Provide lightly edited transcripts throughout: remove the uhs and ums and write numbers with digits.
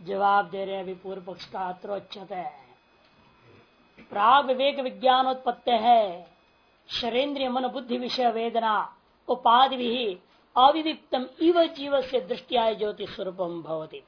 जवाब दे रहे हैं अभी पूर्व पक्ष का अत्रोच्यत है। प्राग विवेक विज्ञानोत्पत्ति है शरीन्द्रिय मन बुद्धि विषय वेदना उपाधि भी अविविक्तम इव जीव से दृष्टिया ज्योति स्वरूपम भवति।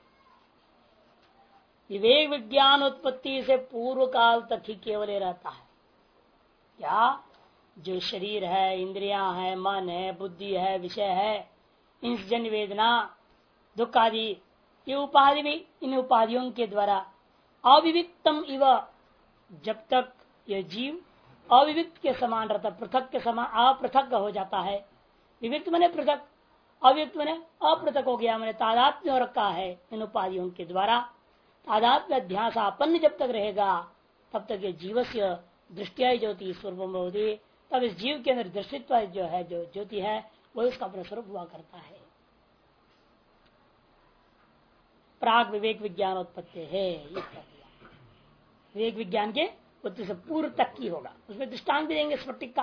विवेक विज्ञान उत्पत्ति से पूर्व काल तक ही केवल रहता है। क्या जो शरीर है, इंद्रियां है, मन है, बुद्धि है, विषय है, इन जन्य वेदना दुख आदि ये उपाधि भी इन उपाधियों के द्वारा अविविक्तम इव, जब तक यह जीव अविविक्त के समान रहता, पृथक के समान अपृथक हो जाता है। विविक्त मने पृथक, अविविक्त मने अपृथक हो गया, मैंने तादात्म्य हो रखा है इन उपाधियों के द्वारा। तादात्म्य अध्यासापन्न जब तक रहेगा तब तक ये जीव से दृष्टिया ज्योति स्वरूप होती, तब इस जीव के अंदर दृष्टित्व जो है, जो ज्योति है, वो इसका अपना स्वरूप हुआ करता है। प्राग विवेक विज्ञान उत्पत्ति है ये कर दिया। विवेक विज्ञान के उत्पत्ति से पूर्व तक की होगा। उसमें दृष्टांत भी देंगे स्फटिक का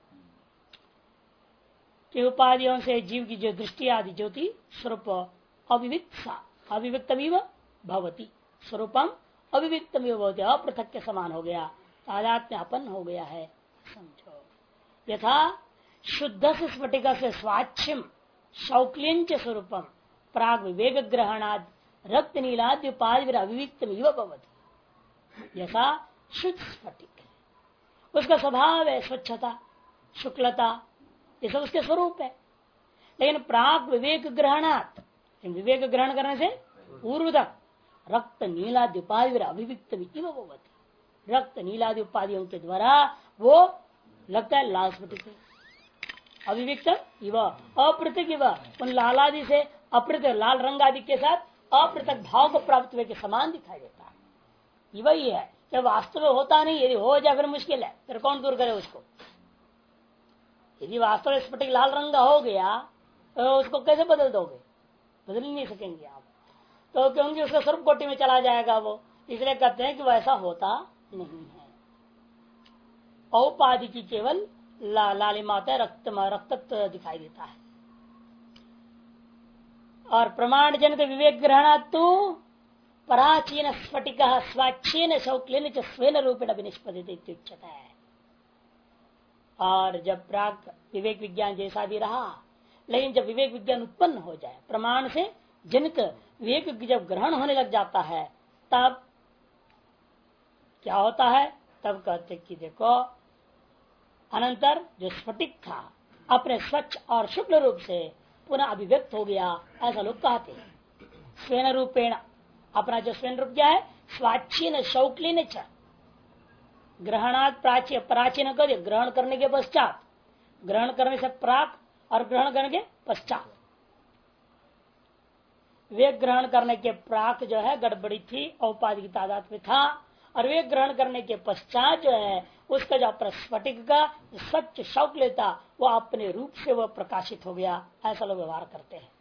कि उपाधियों से जीव की जो दृष्टि आदि ज्योति स्वरूप अविविक्तमिव भवति, स्वरूपम अविविक्तमिव भवति, अपृथक के समान हो गया, तादात्म्यपन्न हो गया है। समझो, यथा शुद्ध से स्फटिका से स्वाच्छिम शौक्लियंच स्वरूपम प्राग विवेक ग्रहणाद रक्त नीलाद्य उपाधि अविविक्तमिव भवति। यथा शुद्ध स्फटिक उसका स्वभाव है स्वच्छता, शुक्लता, ये सब उसके स्वरूप है। लेकिन प्राग विवेक ग्रहणात, विवेक ग्रहण करने से पूर्व तक रक्त नीलादि उपाधि अभिव्यक्तमिव भवति, रक्त नीलादि उपाधियों के द्वारा वो लगता है लाल स्फटिक, अभिव्यक्त इव अपृथक इव, उन लालादि से अपृथक लाल रंग आदि के साथ अपृथक भाव को प्राप्त हुए के समान दिखाई देता है। वही है कि वास्तव में होता नहीं, यदि हो जाए फिर मुश्किल है, फिर कौन दूर करे उसको। यदि वास्तव में स्फटिक लाल रंग का हो गया तो उसको कैसे बदल दोगे, बदल ही नहीं सकेंगे आप, तो क्योंकि उसका स्वरूप कोटि में चला जाएगा वो। इसलिए कहते हैं कि वैसा होता नहीं है। औपाधि की केवल लालिमाता रक्तत्व दिखाई देता है। और प्रमाण जनित विवेक ग्रहणा तो पराचीन स्फटिक स्वाच्छेन शौक्लेन च स्वेन रूपेण विनिष्पदित उच्यते है। और जब प्राग विवेक विज्ञान जैसा भी रहा, लेकिन जब विवेक विज्ञान उत्पन्न हो जाए, प्रमाण से जनित विवेक जब ग्रहण होने लग जाता है, तब क्या होता है, तब कहते कि देखो अनंतर जो स्फटिक था अपने स्वच्छ और शुक्ल रूप से पुनः अभिव्यक्त हो गया, ऐसा लोग कहते हैं। स्वेन रूपेण, अपना जो स्वेन रूप क्या है, स्वाच्छीन शौक्लीन च ग्रहणात प्राचीन कर, ग्रहण करने के पश्चात, ग्रहण करने से प्राक और ग्रहण करने के पश्चात। विवेक ग्रहण करने के प्राक जो है गड़बड़ी थी, औपाधि की तादाद में था, और विवेक ग्रहण करने के पश्चात जो है उसका जो अपना स्फटिक का स्वच्छ शौक लेता वो अपने रूप से वह प्रकाशित हो गया, ऐसा लोग व्यवहार करते हैं।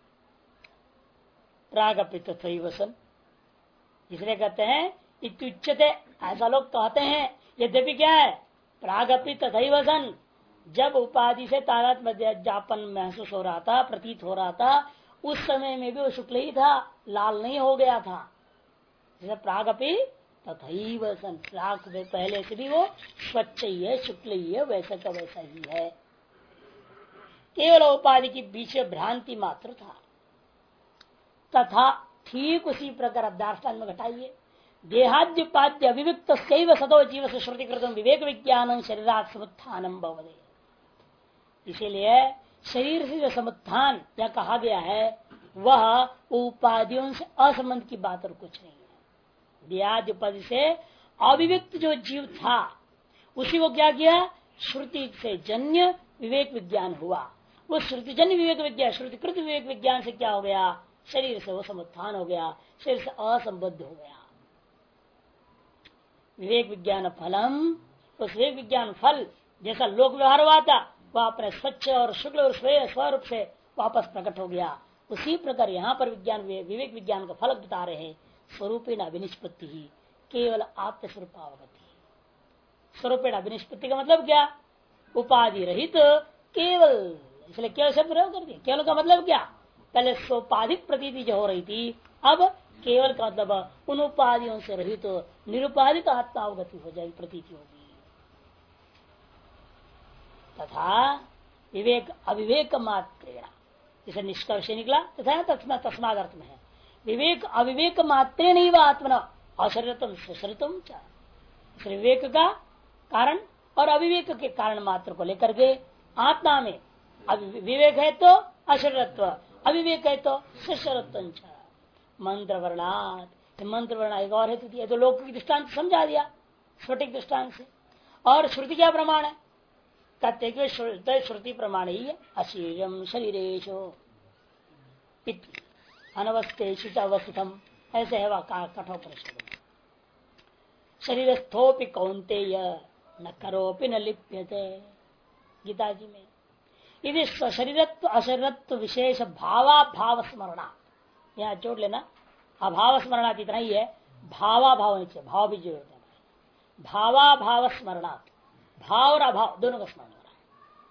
प्राग अपित वसन, इसलिए कहते हैं इत्युच्यते, ऐसा लोग कहते हैं। यद्यपि क्या है, प्राग अपित वसन, जब उपाधि से तादात में जापन महसूस हो रहा था, प्रतीत हो रहा था, उस समय में भी वो शुक्ल ही था, लाल नहीं हो गया था। जैसे प्रागपि तथैव सन, प्राग पहले से भी वो स्वच्छ ही है, शुक्ल ही है, वैसा का वैसा ही है। केवल उपाधि की बीच भ्रांति मात्र था। तथा ठीक उसी प्रकार अध्यास्थान में घटाइए, देहाद्युपाद्य अभिव्यक्त सतो जीव से श्रुतिकृत विवेक विज्ञान शरीरात् समुत्थानम भवते। इसीलिए शरीर से जो समुत्थान या कहा गया है वह उपाधियों से असंबंध की बात और कुछ नहीं है। देहादि उपाधि से अभिव्यक्त जो जीव था उसी को क्या किया, श्रुति से जन्य विवेक विज्ञान हुआ। वो श्रुतिजन्य विवेक विज्ञान, श्रुतिकृत विवेक विज्ञान से क्या हो गया, शरीर से वो समुत्थान हो गया, शरीर से असंबद्ध हो गया। विवेक विज्ञान फलम, उस विवेक विज्ञान फल जैसा लोक व्यवहार हुआ था वह अपने स्वच्छ और शुक्ल और स्वरूप से वापस प्रकट हो गया। उसी प्रकार यहाँ पर विज्ञान विवेक विज्ञान का फल बता रहे हैं। स्वरूपेण अभिनिष्पत्ति ही केवल आत्मस्वरूपावगति। स्वरूपेण अभिनिष्पत्ति का मतलब क्या, उपाधि रहित केवल, इसलिए केवल शब्द प्रयोग कर दिया। केवल का मतलब क्या, पहले सोपाधिक प्रतीति जो हो रही थी अब केवल का मतलब उन उपाधियों से रहित तो निरुपाधिक आत्मा अवगति हो जाएगी, प्रतीति होगी। तथा विवेक अविवेक मात्रेण, इसे निष्कर्ष निकला तथा तस्माद अर्थ में है विवेक अविवेक मात्रे नहीं वह आत्मना अशरीरतम सुशरीरतम च, विवेक का कारण और अविवेक के कारण मात्र को लेकर के आत्मा में विवेक है तो अशरीरत्व, अविवेक है तो सुशरीरत्व। मंत्र वर्णात, मंत्र वर्ण एक और है तो लोक की दृष्टांत समझा दिया स्फटिक दृष्टांत से। और श्रुति क्या प्रमाण है? कहते कि श्रुति प्रमाण ही है अशीरम शरीरेशो अनवस्थेषु च अवस्थितम, ऐसे है वह कठोर परिषद। शरीर स्थोपि कौन्तेय न करोपि न लिप्यते, गीता जी में। यदि शरीरत्व अशरीरत्व विशेष भावाभाव स्मरणा, यहाँ जोड़ लेना, अभाव स्मरणात् इतना ही है, भावाभाव नीचे भाव भी जोड़ देना। भावाभाव स्मरणात्, भाव और अभाव दोनों का स्मरण हो रहा है।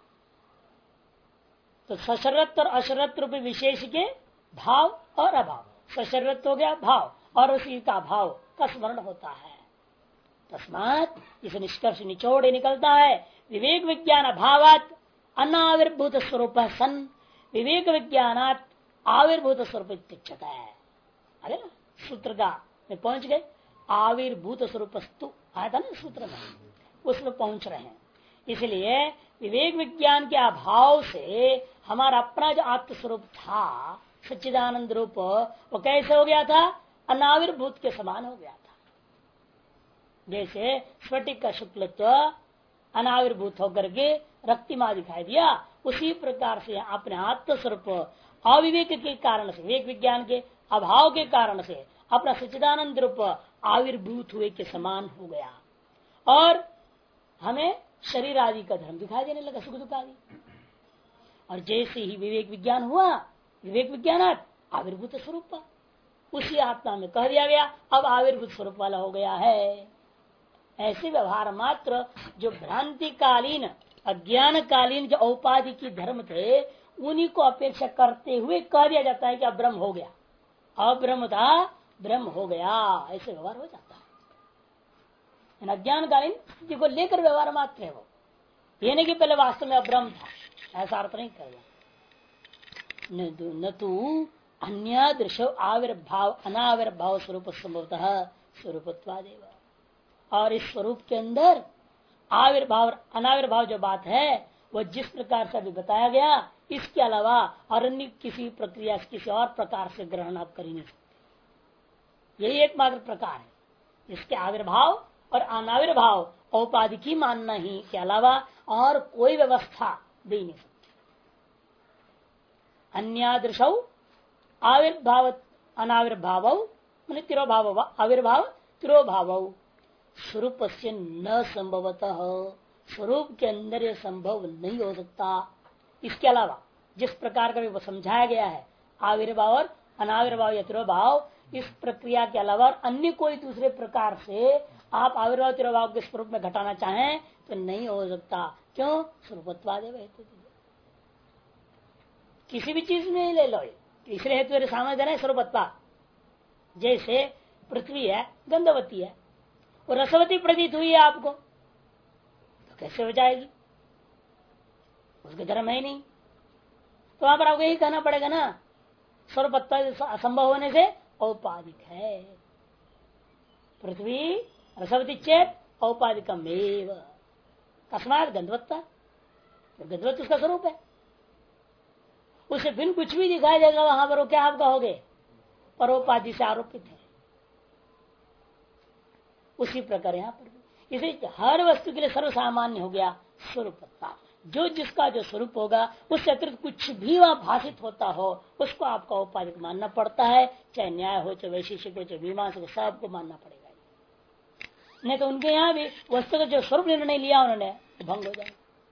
तो सशरत्व और अशरत्व रूपी विशेष के भाव और अभाव, सशरत्व हो गया भाव और उसी का भाव का स्मरण होता है। तस्मात् इसे निष्कर्ष निचोड़ निकलता है विवेक विज्ञान अभावात अनाविर्भूत स्वरूप सन विवेक विज्ञानात आविर्भूत स्वरूप इत्युच्यते है। अरे ना सूत्र का में पहुंच गए, आविर्भूत स्वरूपस्तु आया था ना सूत्र में, उसमें पहुंच रहे हैं। इसलिए विवेक विज्ञान के अभाव से हमारा अपना जो आत्मस्वरूप था सच्चिदानंद रूप, वो कैसे हो गया था? अनाविर्भूत के समान हो गया था। जैसे स्फटिक का शुक्लत्व अनाविर्भूत होकर के रक्तिमा दिखाई दिया, उसी प्रकार से अपने आत्मस्वरूप अविवेक के कारण से, विवेक विज्ञान के अभाव के कारण से अपना सच्चिदानंद रूप आविर्भूत हुए के समान हो गया और हमें शरीर आदि का धर्म दिखाई देने लगा, सुख दुख आदि। और जैसे ही विवेक विज्ञान हुआ, विवेक विज्ञान आविर्भूत स्वरूप उसी आत्मा में कह दिया गया, अब आविर्भूत स्वरूप वाला हो गया है। ऐसे व्यवहार मात्र जो भ्रांतिकालीन अज्ञानकालीन जो औपाधिक धर्म थे उन्हीं को अपेक्षा करते हुए कह दिया जाता है कि अब ब्रह्म हो गया, अब ब्रह्म था ब्रह्म हो गया, ऐसे व्यवहार हो जाता है। अज्ञानकालीन स्थिति को लेकर व्यवहार मात्र है वो, ये नहीं कि पहले वास्तव में ब्रह्म था, ऐसा अर्थ नहीं करेगा। न तो अन्य दृश्य आविर्भाव अनाविर्भाव स्वरूप संभवतः स्वरूपत्वादेव, और इस स्वरूप के अंदर आविर्भाव और अनाविर्भाव जो बात है वह जिस प्रकार से अभी बताया गया, इसके अलावा और अन्य किसी प्रक्रिया से किसी और प्रकार से ग्रहण आप कर ही नहीं सकते। यही एकमात्र प्रकार है, इसके आविर्भाव और अनाविर्भाव औपाधिकी मानना ही के अलावा और कोई व्यवस्था दे नहीं सकती। अन्यादृशौ आविर्भाव अनाविर्भाव तिरोभाव आविर्भाव तिरोभाव स्वरूप से न संभवतः, स्वरूप के अंदर यह संभव नहीं हो सकता। इसके अलावा जिस प्रकार का भी समझाया गया है आविर्भाव और अनाविर्भाव या तिरोभाव, इस प्रक्रिया के अलावा अन्य कोई दूसरे प्रकार से आप आविर्भाव तिरोभाव के स्वरूप में घटाना चाहें तो नहीं हो सकता। क्यों? स्वरूपत्वादेव हेतु, किसी भी चीज में ले लो, तीसरे हेतु सामने देना है स्वरूपत्वा। जैसे पृथ्वी है गंधवती है, वो रसवती प्रतीत हुई है आपको, तो कैसे हो जाएगी? उसके धर्म है ही नहीं, तो वहां पर आपको यही कहना पड़ेगा ना, स्वरूपत्व असंभव होने से औपाधिक है। पृथ्वी रसवती चेत औपाधिकमेव कस्मात गंधवत्ता, गंधवत्व उसका स्वरूप है, उसे बिन कुछ भी दिखाई देगा वहां पर वो क्या आप कहोगे? परोपाधि से आरोपित है। उसी प्रकार यहाँ पर इसे हर वस्तु के लिए सर्वसामान्य हो गया स्वरूपत्ता। जो जिसका जो स्वरूप होगा उससे अतिरिक्त कुछ भी वहां भाषित होता हो उसको आपका औपाधिक मानना पड़ता है, चाहे न्याय हो चाहे वैशेषिक हो चाहे मीमांसा हो, सबको मानना पड़ेगा। नहीं तो उनके यहाँ भी वस्तु का जो स्वरूप निर्णय लिया उन्होंने भंग हो जाए।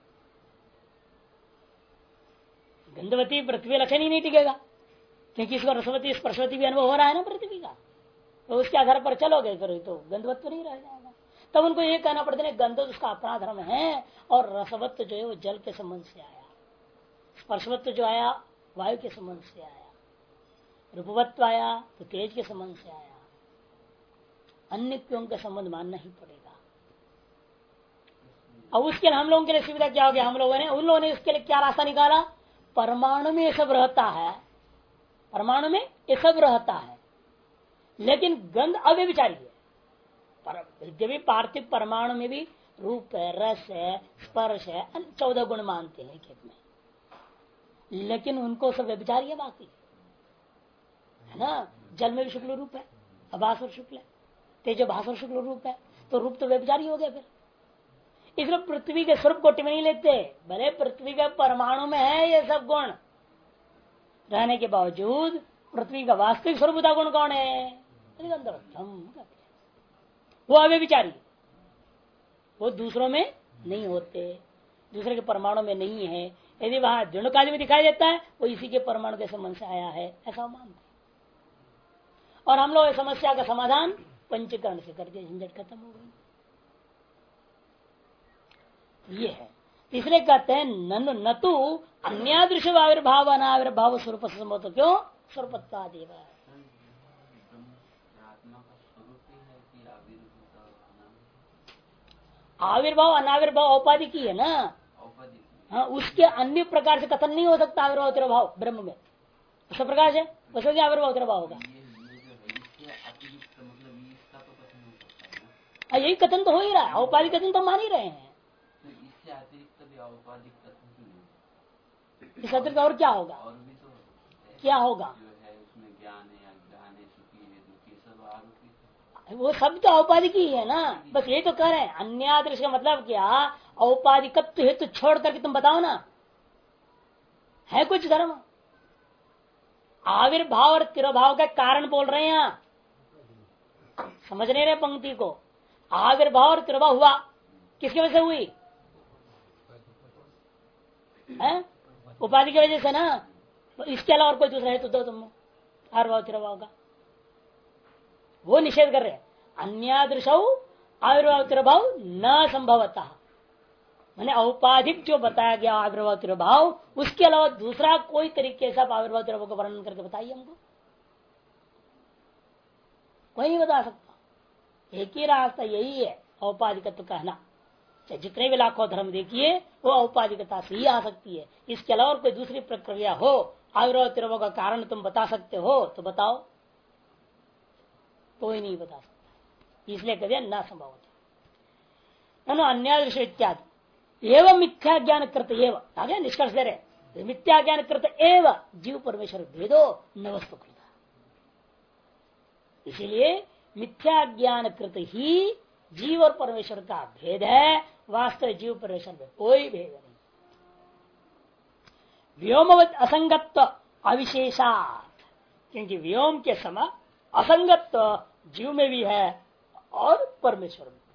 गंधवती पृथ्वी लक्षण ही नहीं टिकेगा, क्योंकि इसको रसवती स्पर्शवती भी अनुभव हो रहा है ना पृथ्वी का, तो उसके आधार पर चलोगे फिर तो गंधवत्व नहीं रह जाएगा। तब उनको ये कहना पड़ता है गंधवत्व उसका अपना धर्म है और रसवत्व जो है वो जल के संबंध से आया, स्पर्शवत्व जो आया वायु के संबंध से आया, रूपवत्व आया तो तेज के संबंध से आया, अन्य क्यों का संबंध मानना ही पड़ेगा। अब उसके लिए हम लोगों के लिए सुविधा क्या हो गया, हम लोगों ने उन लोगों ने इसके लिए क्या रास्ता निकाला, परमाणु में ये सब रहता है, परमाणु में ये सब रहता है, लेकिन गंध अव्यभिचारी है। यद्यपि पार्थिव परमाणु में भी रूप है, रस है, स्पर्श है, 14 गुण मानते हैं खेत में, लेकिन उनको सब व्यभिचारी है बाकी, है ना। जल में भी शुक्ल रूप है, अभास्वर शुक्ल है, तेजो भास्वर शुक्ल रूप है, तो रूप तो व्यभिचारी हो गया। फिर इसलिए पृथ्वी के स्वरूप कोटि में नहीं लेते, भले पृथ्वी के परमाणु में है ये सब गुण रहने के बावजूद पृथ्वी का वास्तविक स्वरूप गुण कौन है, वो अव्यभिचारी, वो दूसरों में नहीं होते, दूसरे के परमाणु में नहीं है। यदि वहां दृढ़काली में दिखाई देता है वो इसी के परमाणु के संबंध से आया है, ऐसा मानते। और हम लोग इस समस्या का समाधान पंचकरण से कर दिया, झंझट खत्म हो गई। ये है, तीसरे कहते हैं न तो अन्यादृश आविर्भाव अनाविर्भाव स्वरूप संभव, क्यों स्वरूपत्वादेव, आविर्भाव अनाविर्भाव औपाधि की है ना। हाँ, उसके अन्य प्रकार से कथन नहीं हो सकता आविर्भाव तिरभाव ब्रह्म में, उसका प्रकाश है, उसका क्या आविर्भाव तिरभाव होगा। यही कथन तो हो ही रहा है, औपाधिक कथन तो मान ही रहे हैं। इस अतिरिक्त और क्या होगा, क्या होगा, वो सब तो औपाधिक ही है ना। बस ये तो कह रहे हैं, अन्यादृश का मतलब क्या, औपाधिकत्व हेतु छोड़ करके तुम बताओ ना, है कुछ धर्म। आविर्भाव और तिरोभाव का कारण बोल रहे हैं यहाँ, समझ नहीं रहे पंक्ति को। आविर्भाव और तिरोभाव हुआ किसकी वजह से हुई, उपाधि की वजह से ना। तो इसके अलावा और कोई दूसरा है तो दो तुम आविर्भाव तिरोभाव का, वो निषेध कर रहे हैं। अन्यादृश आविर्भाव तिरोभाव न संभवतः, मैंने औपाधिक जो बताया गया आविर्भाव तिरोभाव, उसके अलावा दूसरा कोई तरीके से आप आविर्भाव तिरोभाव का वर्णन करके बताइए हमको, कोई नहीं बता सकता। एक ही रास्ता यही है, औपाधिकत्व कहना। चाहे जितने भी लाखों धर्म देखिए वो औपाधिकता से ही आ सकती है। इसके अलावा और कोई दूसरी प्रक्रिया हो, आविर्भाव तिरोभाव का कारण तुम बता सकते हो तो बताओ, कोई नहीं बता सकता, इसलिए कभी न संभव होता। अन्यादृश इत्यादि एवं मिथ्या ज्ञान कृत एवं, आगे निष्कर्ष दे रहे, मिथ्या ज्ञान कृत एवं जीव परमेश्वर भेदो न वस्तु कृत। इसीलिए मिथ्या ज्ञान कृत ही जीव और परमेश्वर का भेद है, वास्तव जीव परमेश्वर में कोई भेद नहीं। व्योमवत असंगत्व अविशेषात, क्योंकि व्योम के समय असंगत्व जीव में भी है और परमेश्वर में।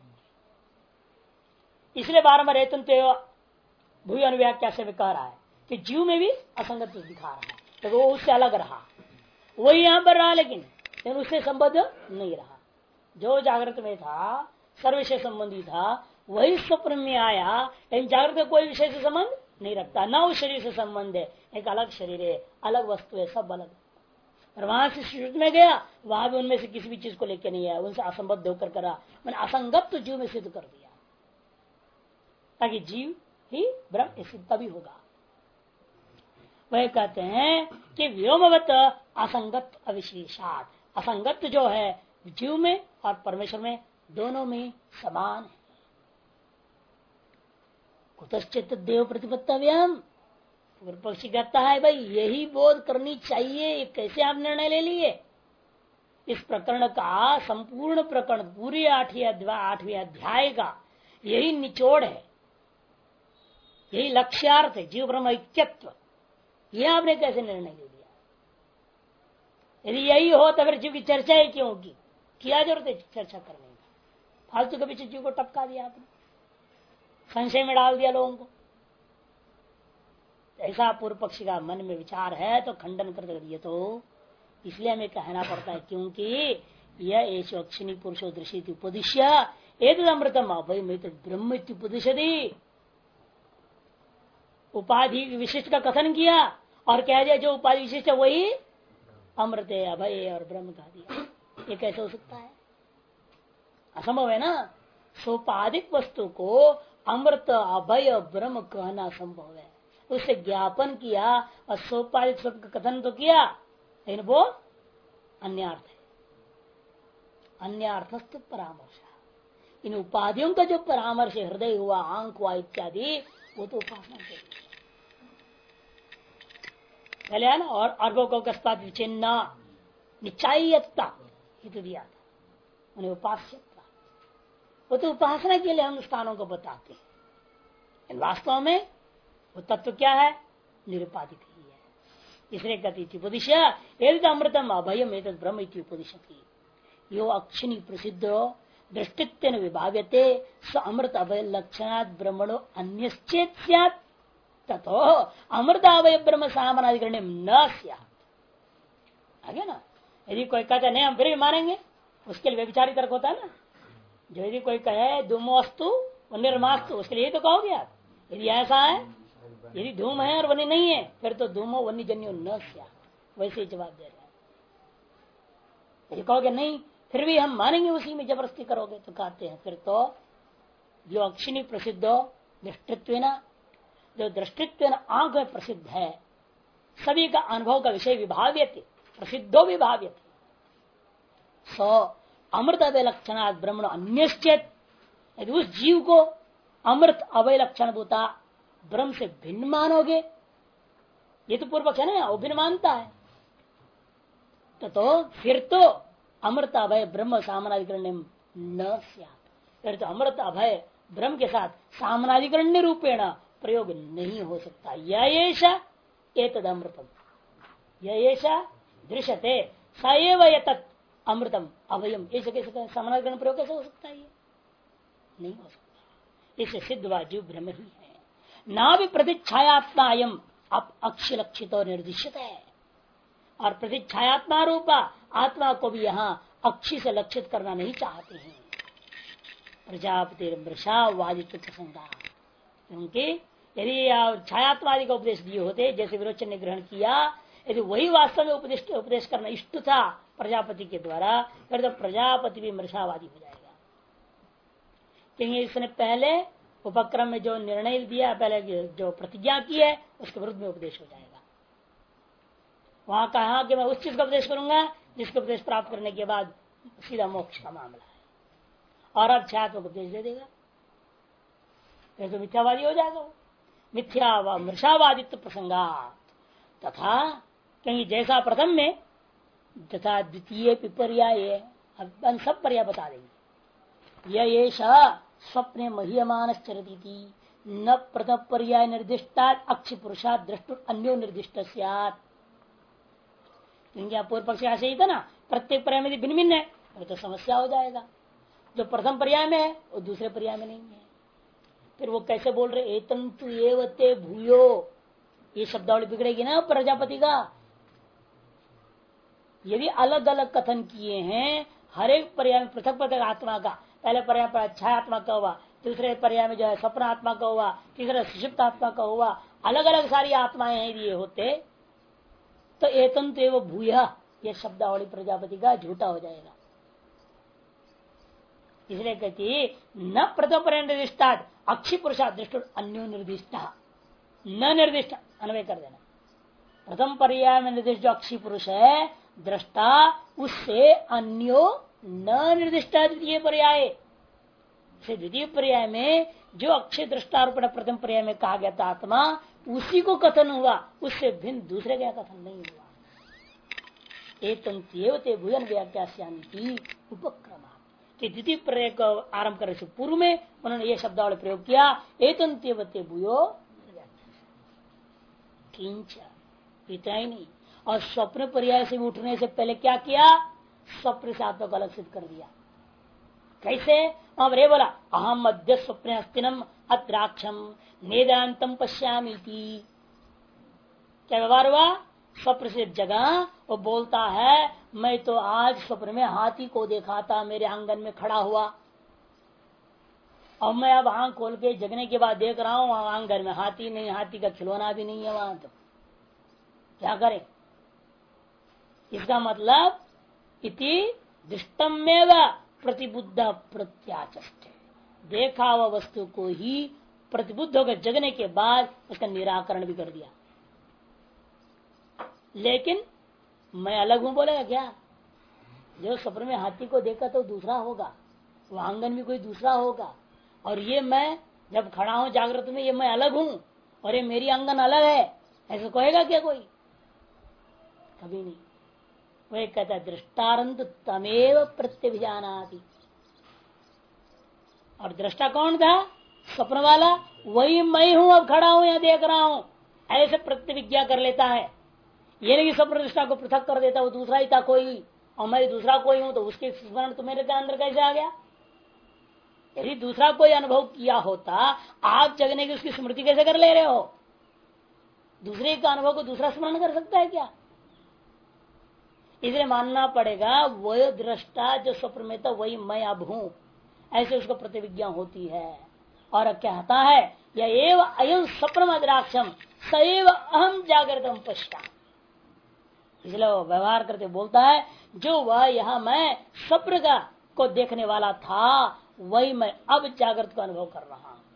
इसलिए बारंबार हेतु भूय अनुव्याख्या से भी कह रहा है कि जीव में भी असंगत्व दिखा रहा है, तो वो उससे अलग रहा, वही यहां पर रहा, लेकिन उससे संबद्ध नहीं रहा। जो जागृत में था सर्व विषय संबंधी था, वही स्वप्न में आया, लेकिन जागृत का कोई विषय से संबंध नहीं रखता, न उस शरीर से संबंध है, एक अलग शरीर है, अलग वस्तु है, सब अलग। और वहां से शुद्ध में गया, वहां भी उनमें से किसी भी चीज को लेकर नहीं आया, उनसे असंबद्ध होकर करा, मैंने असंगत जीव में सिद्ध कर दिया, ताकि जीव ही ब्रह्म सिद्ध तभी होगा। वह कहते हैं कि व्योमवत असंगत अविशेषात, असंगत जो है जीव में और परमेश्वर में दोनों में समान है। कुतश्चित देव प्रतिपत्तव्यम, पक्षी कहता है भाई यही बोध करनी चाहिए, कैसे आप निर्णय ले लिए। इस प्रकरण का संपूर्ण प्रकरण पूरी 8वें अध्याय का यही निचोड़ है, यही लक्ष्यार्थ है, जीव ब्रह्म ऐक्यत्व। यह आपने कैसे निर्णय ले लिया। यदि यही हो तो फिर जीव की चर्चा ही क्यों की, क्या जरूरत है चर्चा करने की। फालतू के पीछे जीव को टपका दिया आपने, संशय में डाल दिया लोगों को। ऐसा पूर्व पक्षी का मन में विचार है तो खंडन कर दिए, तो इसलिए हमें कहना पड़ता है, क्योंकि यह ऐसे अक्षिणी पुरुषो दृश्य उपदिश्य एक अमृतम भाई मैं तो ब्रह्म उपदिशति, उपाधि विशिष्ट का कथन किया और कह दिया जो उपाधि विशिष्ट है वही अमृत अभय और ब्रह्म कह दिया। ये कैसे हो सकता है? असंभव है ना। सोपाधिक वस्तु को अमृत अभय ब्रह्म कहना संभव है। उससे ज्ञापन किया और सोपाधिक शब्द का कथन तो किया, लेकिन वो अन्य अर्थ है, अन्य अर्थस्थ परामर्श। इन उपाधियों का जो परामर्श हृदय हुआ, आंख हुआ इत्यादि, वो तो उपासना के पहले है ना। और अर्भोकस्पात विचिन्ना निचायता हेतु दिया था उन्हें, उपास्यता। वो तो उपासना के लिए हम स्थानों को बताते हैं, वास्तव में वो तत्व क्या है? निरुपाधिक ही है। इसलिए कहती उपदिश एक अमृतम अभयम एक ब्रह्म उपदिशति यो अक्षिणी प्रसिद्ध दृष्टित्व विभाव्यते स अमृत अभय लक्षणात् ब्रह्मणो अन्यश्चेत स्यात् ततो अमृत अभय ब्रह्म सामनाधिकरण न स्यात्। आगे ना, यदि कोई कहता नहीं हम फिर भी मानेंगे, उसके लिए विचारी तर्क होता है ना। जो यदि कोई कहे धूमोस्तु निर्मास्तु, उसके लिए तो कहोगे आप। यदि ऐसा है, यदि धूम है और वन्य नहीं है, फिर तो धूमो वन्य जन्यो न स्यात्। वैसे ही जवाब दे रहे हैं। यदि कहोगे नहीं फिर भी हम मानेंगे, उसी में जबरदस्ती करोगे, तो कहते हैं फिर तो जो अक्षिणी प्रसिद्ध दृष्टित्व, जो दृष्टित्व आंख में प्रसिद्ध है, सभी का अनुभव का विषय विभाव्यते, प्रसिद्धो विभाव्यते, सो अमृत अवय लक्षणात् ब्रह्मण अन्यश्चेत। यदि उस जीव को अमृत अवय लक्षण होता ब्रह्म से भिन्न मानोगे, ये तो पूर्व पक्ष है ना, वो भिन्न मानता है, तो फिर तो अमृत अभय ब्रह्म सामनाधिकरण न स्यात्। फिर तो अमृत अभय ब्रह्म के साथ सामनाधिकरण रूपेण प्रयोग नहीं हो सकता। यशा एतद अमृतम, यशा दृश्यते सएव एतत् अमृतम अभयम, ऐसे कैसे सामनाधिकरण प्रयोग कैसे हो सकता है? ये नहीं हो सकता। इसे सिद्ध व जीव ब्रह्म ही है। ना भी प्रतिच्छायात्मा अयम अक्षलक्षित और निर्दिष्ट है, और प्रतिच्छायात्मा रूपा आत्मा को भी यहाँ अक्षी से लक्षित करना नहीं चाहते हैं। प्रजापति मृषावादित्व प्रसंगा, क्योंकि यदि छायात्वादि का उपदेश दिए होते, जैसे विरोचन ने ग्रहण किया, यदि वही वास्तव में उपदेश करना इष्ट था प्रजापति के द्वारा, फिर तो प्रजापति भी मृषावादी हो जाएगा। क्योंकि इसने पहले उपक्रम में जो निर्णय दिया, पहले जो प्रतिज्ञा की है, उसके विरुद्ध में उपदेश हो जाएगा। वहां कहा कि मैं उस चीज का उपदेश करूंगा जिसका उपदेश प्राप्त करने के बाद सीधा मोक्ष का मामला है, और अब छात्र को उपदेश दे देगा, फिर तो मिथ्यावादी हो जाएगा वो। मिथ्या मृषावादित्व प्रसंगात तथा, क्योंकि जैसा प्रथम में तथा द्वितीय पर्याय, अब सब पर्याय बता देंगे। यह स्वप्ने मह्यमान चरती न प्रथम पर्याय निर्दिष्टा अक्ष पुरुषात दृष्टु अन्यो निर्दिष्ट स्यात्। क्योंकि पूर्व पक्ष ऐसे ही था ना, प्रत्येक पर्याय में भिन्न भिन्न है, तो समस्या हो जाएगा। जो प्रथम पर्याय में है वो दूसरे पर्याय में नहीं है। फिर वो कैसे बोल रहे एतंतु एवते भूयो, ये शब्दावली बिगड़ेगी ना प्रजापति का। यदि अलग अलग कथन किए हैं हर एक पर्याय में पृथक पृथक आत्मा का, पहले पर्याय पर अच्छा आत्मा का हुआ, दूसरे पर्याय में जो है स्वप्न आत्मा का हुआ, तीसरा सुषुप्त आत्मा का हुआ, अलग अलग सारी आत्माएं ये होते, तो एतंतु एवं भूया यह शब्दावली प्रजापति का झूठा हो जाएगा। इसलिए कहती न प्रथम पर्याय निर्दिष्टा अक्षी पुरुषा दृष्टि अन्यो निर्दिष्टा, न निर्दिष्ट अन्वय कर देना। प्रथम पर्याय में निर्दिष्ट जो अक्षी पुरुष है दृष्टा, उससे अन्यो न निर्दिष्टा द्वितीय पर्याय से। द्वितीय पर्याय में जो अक्षय दृष्टारूपण प्रथम पर्याय में कहा गया था आत्मा, उसी को कथन हुआ, उससे भिन्न दूसरे का कथन नहीं हुआ। एतंत्येवते भूयन व्याख्यास्यान्ति उपक्रमा, द्वितीय पर्याय को आरंभ करने से पूर्व में उन्होंने ये शब्दावली प्रयोग किया, एतंत्येवते भूयो किंच, इतना ही नहीं। और स्वप्न पर्याय से उठने से पहले क्या किया? स्वप्न से आत्मा को अलग सिद्ध कर दिया। कैसे? वहां रे बोला अहम मध्य स्वप्न अस्तिनम अत्राक्षम नेदांतम पश्यामी। क्या व्यवहार हुआ? स्वप्न से जगह वो बोलता है मैं तो आज स्वप्न में हाथी को देखा था, मेरे आंगन में खड़ा हुआ, और मैं अब आंख खोल के जगने के बाद देख रहा हूं आंगन में हाथी नहीं, हाथी का खिलौना भी नहीं है वहां, तो क्या करें? इसका मतलब इति दृष्टमेव प्रतिबुद्ध प्रत्याचष्टे, देखा हुआ वस्तु को ही प्रतिबुद्ध होकर जगने के बाद उसका निराकरण भी कर दिया। लेकिन मैं अलग हूं बोलेगा क्या? जो स्वप्न में हाथी को देखा तो दूसरा होगा, वो आंगन में कोई दूसरा होगा, और ये मैं जब खड़ा हूं जागृत में ये मैं अलग हूं और ये मेरी आंगन अलग है, ऐसा कहेगा क्या कोई? कभी नहीं। वह कहता है दृष्टारंत तमेव प्रत्यभिजानाति। और दृष्टा कौन था? स्वप्न वाला। वही मैं हूं, अब खड़ा हूं यहां देख रहा हूं, ऐसे प्रतिविज्ञा कर लेता है। ये नहीं स्वप्न दृष्टा को पृथक कर देता, वो दूसरा ही था कोई और मैं दूसरा कोई हूं, तो उसके स्मरण तो मेरे अंदर कैसे आ गया? यदि दूसरा कोई अनुभव किया होता, आप जगने की उसकी स्मृति कैसे कर ले रहे हो? दूसरे का अनुभव को दूसरा स्मरण कर सकता है क्या? इसलिए मानना पड़ेगा वह दृष्टा जो स्वप्न में था वही मैं अब हूं, ऐसे उसको प्रतिविज्ञा होती है। और कहता है यह एव अयम स्वप्न द्राक्षम सैव अहम जागृतम पश्चा। इसलिए वो व्यवहार करते बोलता है जो वह यहाँ मैं स्वप्न का को देखने वाला था वही मैं अब जागृत का अनुभव कर रहा हूं।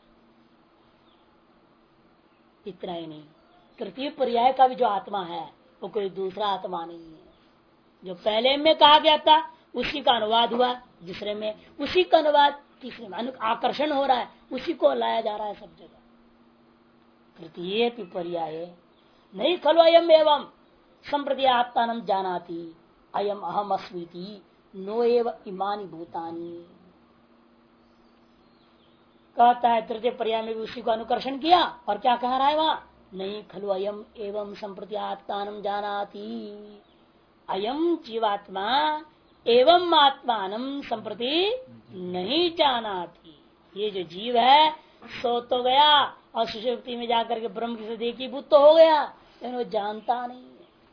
इतना ही नहीं, तृतीय पर्याय का भी जो आत्मा है वो कोई दूसरा आत्मा नहीं है। जो पहले में कहा गया था उसी का अनुवाद हुआ दूसरे में, उसी का अनुवाद तीसरे में, आकर्षण हो रहा है, उसी को लाया जा रहा है सब जगह। तृतीय पर्याय नहीं खलु अयम एवं संप्रति आत्मान जानाति अयम अहम अस्मीति नो एव इमानी भूतानी। कहता है तृतीय पर्याय में भी उसी को अनुकर्षण किया और क्या कह रहा है वहां? नहीं खलु अयम एवं संप्रति आत्मान जानाति, अयम जीवात्मा एवं आत्मान संप्रति नहीं जानाति। ये जो जीव है सो तो गया और सुषुप्ति में जाकर के ब्रह्म की से एकीभूत तो हो गया, लेकिन वो जानता नहीं है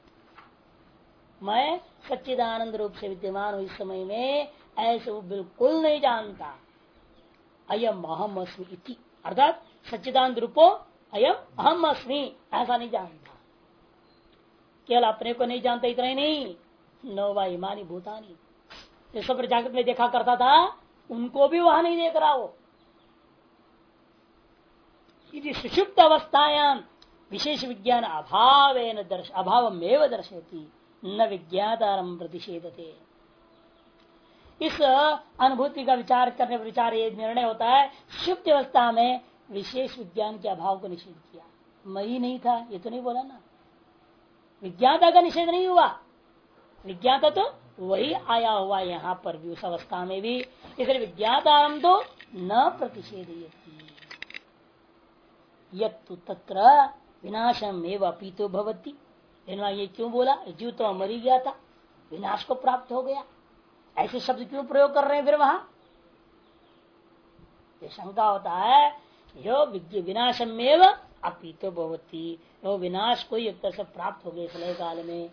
मैं सच्चिदानंद रूप से विद्यमान हूं इस समय में, ऐसे वो बिल्कुल नहीं जानता। अयम अहम अस्मि इति, अर्थात सच्चिदानंद रूपो अयम अहम अस्मि ऐसा नहीं जानता। केवल अपने को नहीं जानता, इतना ही नहीं, नौवा इमानी भूतानी, जो स्वप्न जागृत में देखा करता था उनको भी वहां नहीं देख रहा वो। यदि सुषुप्त अवस्थायाम विशेष विज्ञान अभावमेव दर्शयति न विज्ञातारम प्रतिषेधते। इस अनुभूति का विचार करने पर विचार ये निर्णय होता है सुषुप्त अवस्था में विशेष विज्ञान के अभाव को निषेध किया। मैं ही नहीं था ये तो नहीं बोला ना, विज्ञाता का निषेध नहीं हुआ, विज्ञाता तो वही आया हुआ यहाँ पर भी उस अवस्था में भी, इसलिए विज्ञातारम तो न प्रतिषेधयति। यत्तु तत्र विनाशम एव अपीतो भवति। ये क्यों बोला? जीव तो मर ही गया था, विनाश को प्राप्त हो गया, ऐसे शब्द क्यों प्रयोग कर रहे हैं फिर वहां? ये शंका होता है यो विनाशम एव अपीतो भवति, वो विनाश को एक तरह से प्राप्त हो गए प्रलय काल में।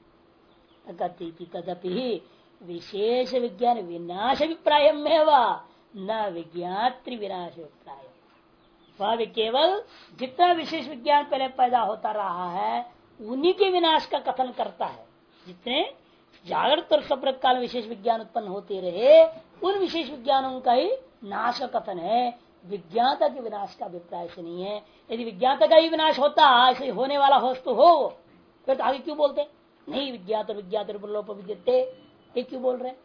तदपि विशेष विज्ञान विनाश अभिप्राय न विज्ञात्री विनाश अभिप्राय। वह भी केवल जितना विशेष विज्ञान पहले पैदा होता रहा है उन्हीं के विनाश का कथन करता है। जितने जागृत और स्वप्न काल विशेष विज्ञान उत्पन्न होते रहे उन विशेष विज्ञानों का ही नाश का कथन है, विज्ञाता के विनाश का अभिप्राय से नहीं है। यदि विज्ञाता का ही विनाश होता, ऐसे होने वाला वस्तु हो, फिर तो आगे क्यों बोलते नहीं विज्ञात विज्ञात विद्यते, ये क्यों बोल रहे?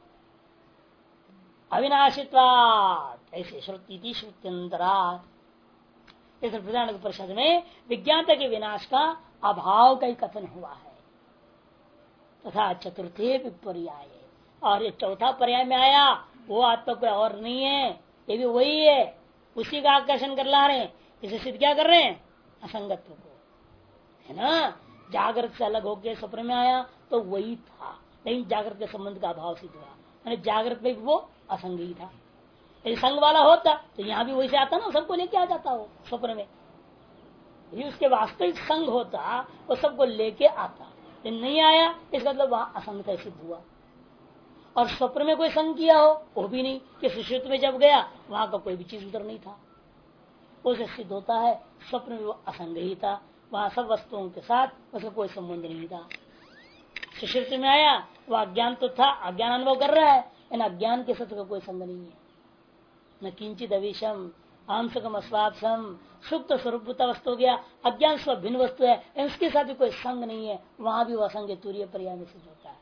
अविनाशित्वात् ऐसे श्रुति श्रुत्यंतरात्, इस प्रधान परिषद में विज्ञाता के विनाश का अभाव का ही कथन हुआ है। तथा चतुर्थे पर्याय, और ये चौथा पर्याय में आया वो आत्मा कोई और नहीं है, ये भी वही है, उसी का आकर्षण कर ला रहे हैं। इसे सिद्ध क्या कर रहे हैं? असंगत्व को, है ना। जागृत से अलग होकर स्वप्न में आया तो वही था, लेकिन जागृत के संबंध का अभाव सिद्ध हुआ, यानी जागृत में वो असंग ही था। यदि संग वाला होता तो यहाँ भी वैसे आता ना, सबको लेके आ जाता हो स्वप्न में। यदि उसके वास्तविक संग होता वो सबको लेके आता, लेकिन नहीं आया, इसका मतलब वहां असंगता सिद्ध हुआ। और स्वप्न में कोई संग किया हो वो भी नहीं, कि सुषुप्ति में जब गया वहां का कोई भी चीज उधर नहीं था, उसे सिद्ध होता है स्वप्न में वो असंग ही था, वहां सब वस्तुओं के साथ उसका कोई संबंध नहीं था। सुषुप्ति में आया, वो अज्ञान तो था, अज्ञान अनुभव कर रहा है, इन अज्ञान के सत्य का कोई संग नहीं है। न किंचित अविषम आंसकम अस्वापसम, सुप्त स्वरूप वस्तु हो गया, अज्ञान स्व भिन्न वस्तु है, उसके साथ भी कोई संग नहीं है, वहां भी वह संग तुरीय पर्याय में सिद्ध होता है।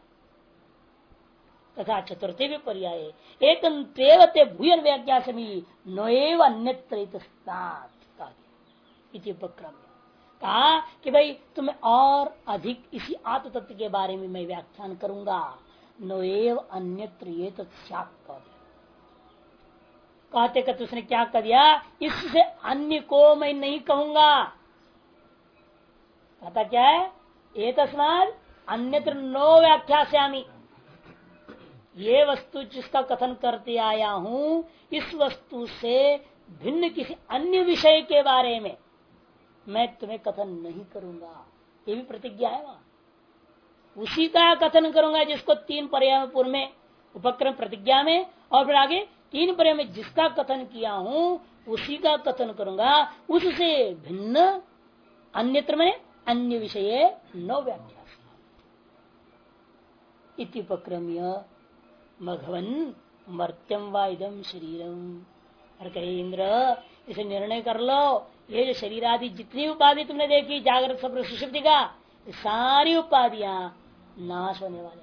तथा चतुर्थे भी पर्याय एक भूयन व्याख्यासमी नोएव अन्यत्र उपक्रम कहा कि भाई तुम्हें और अधिक इसी आत्म तत्व के बारे में मैं व्याख्यान करूंगा। नोएव अन्यत्र ये कहते कहते उसने क्या कर दिया, इससे अन्य को मैं नहीं कहूंगा। कहता क्या है, ये तस्माद अन्यत्र नो व्याख्यास्यामि, ये वस्तु जिसका कथन करते आया हूं, इस वस्तु से भिन्न किसी अन्य विषय के बारे में मैं तुम्हें कथन नहीं करूंगा। ये भी प्रतिज्ञा है, वहां उसी का कथन करूंगा जिसको तीन पर्याय पूर्व में उपक्रम प्रतिज्ञा में और फिर आगे तीन पर्याय में जिसका कथन किया हूं उसी का कथन करूंगा, उससे भिन्न अन्यत्र में अन्य विषय न व्याख्या इति उपक्रम्य मघवन मर्त्यम व इदम शरीरम। और कहे इंद्र इसे निर्णय कर लो, ये जो शरीर आदि जितनी उपाधि तुमने देखी जागृत स्वप्न सुषुप्ति का, सारी उपाधियां नाश होने वाले,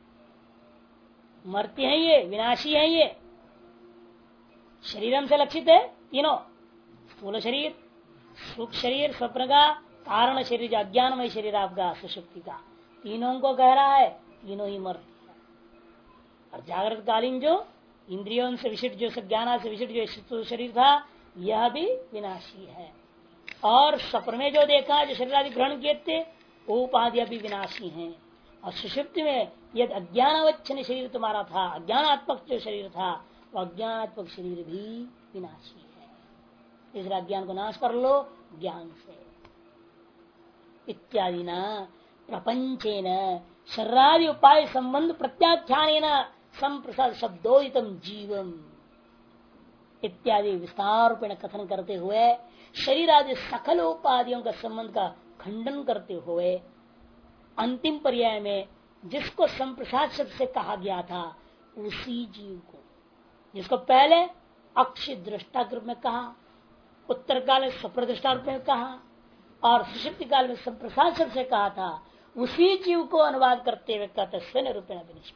मरती हैं, ये विनाशी है। ये शरीरम से लक्षित है तीनों, स्थूल शरीर, सूक्ष्म शरीर, स्वप्न का कारण शरीर, जो अज्ञानमय शरीर आपका सुषुप्ति का, तीनों को कह रहा है, तीनों ही मरती है। और जागृत कालीन जो इंद्रियों से विशिष्ट, जो ज्ञान से विशिष्ट जो शरीर था, यह भी विनाशी है। और स्वप्न में जो देखा, जो शरीर आदि ग्रहण किए थे, वो उपाधियां भी विनाशी हैं। और सुषुप्ति में यदि अज्ञानावच्छिन्न शरीर तुम्हारा था, अज्ञानात्मक जो शरीर था, वो अज्ञानात्मक शरीर भी विनाशी है। इसलिए अज्ञान को नाश कर लो ज्ञान से। इत्यादि न प्रपंचेन शरीरादि उपाय संबंध प्रत्याख्यान संप्रसाद शब्दोदितम जीवम इत्यादि विस्तार रूपेण कथन करते हुए शरीर आदि सकल उपाधियों का संबंध का खंडन करते हुए अंतिम पर्याय में जिसको संप्रसाद शब्द से कहा गया था, उसी जीव को, जिसको पहले अक्षय दृष्टा के रूप में कहा, उत्तर काल में स्वप्रदृष्टा रूप में कहा और सुषुप्ति काल में संप्रसाद शब्द से कहा था, उसी जीव को अनुवाद करते हुए कहते स्वयं रूपेण विनिष्पत्ति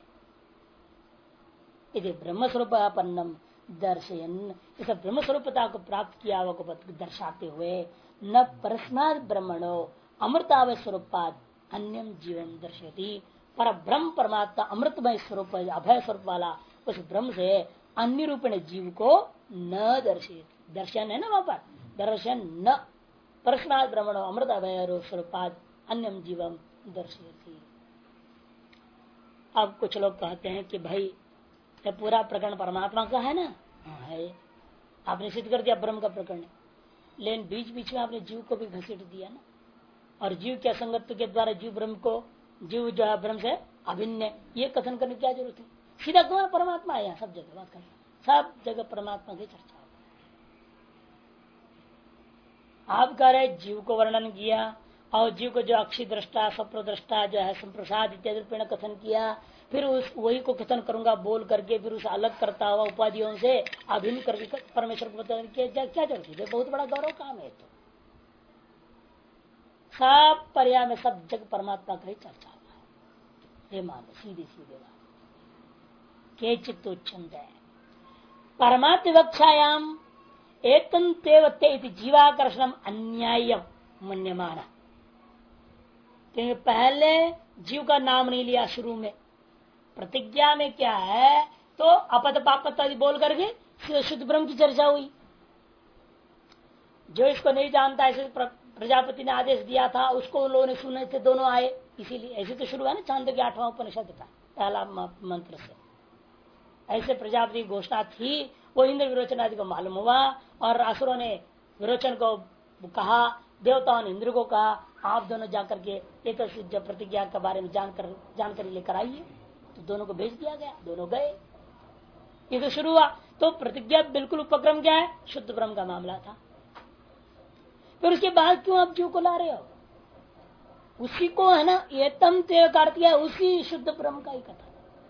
ब्रह्म स्वरूपन्नम दर्शयन, इस ब्रह्म स्वरूपता को प्राप्त किया हुआ को दर्शाते हुए न परस्माद ब्रह्मणो अमृतावय स्वरूपाद अन्यम जीवन दर्शयति, पर ब्रह्म परमात्मा अमृतमय स्वरूप अभय स्वरूप वाला उस ब्रह्म से अन्य रूपेण जीव को न दर्शित, दर्शन है ना वहां पर, दर्शन न परस्माद ब्रह्मणो अमृत अभय स्वरूपाद अन्यम जीवम दर्शयति। अब कुछ लोग कहते हैं कि भाई ये पूरा प्रकरण परमात्मा का है ना, है, आपने सिद्ध कर दिया ब्रह्म का प्रकरण, लेकिन बीच बीच में आपने जीव को भी घसीट दिया ना, और जीव के असंगत्व के द्वारा जीव ब्रह्म को, जीव जो है ब्रह्म से अभिन्न, ये कथन करने की क्या जरूरत है? सीधा कौन परमात्मा है, यहाँ सब जगह बात करें, सब जगह परमात्मा की चर्चा होती है। आप कह रहे जीव को वर्णन किया और जीव को जो अक्षय दृष्टा स्वप्न दृष्टा जो है संप्रसाद इत्यादि रूपेण कथन किया, फिर उस वही को कथन करूंगा बोल करके फिर उसे अलग करता हुआ उपाधियों से अभिन्न करके परमेश्वर को कथन किया, क्या जरूरत है? बहुत बड़ा गौरव काम है। तो सब पर्याय में सब जग परमात्मा का ही चर्चा हुआ है, ये मान सीधी सीधे बात। के चित्तोच्छन्द है परमात्म विवक्षायाम एतंतेवते जीवाकर्षणम अन्यायम मन्यमाना, क्योंकि पहले जीव का नाम नहीं लिया शुरू में, प्रतिज्ञा में क्या है तो अपत पापत आदि बोल करके शुद्ध ब्रह्म की चर्चा हुई। जो इसको नहीं जानता, ऐसे प्रजापति ने आदेश दिया था, उसको लोगों ने सुने थे, दोनों आए, इसीलिए ऐसे तो शुरू है ना चांद के 8वां उपनिषद का पहला मंत्र से। ऐसे प्रजापति घोषणा थी, वो इंद्र विरोचन आदि को मालूम हुआ और असुरों ने विरोचन को कहा, देवताओं ने इंद्र को कहा, आप दोनों जाकर के ये तो जब प्रतिज्ञा के बारे में जानकारी लेकर आइए, तो दोनों को भेज दिया गया, दोनों गए, ये तो शुरू हुआ। तो प्रतिज्ञा बिल्कुल उपक्रम क्या है, शुद्ध ब्रह्म का मामला था। फिर उसके बाद क्यों आप जीव को ला रहे हो? उसी को है ना एतम ते अर्थ किया, उसी शुद्ध ब्रह्म का ही कथन।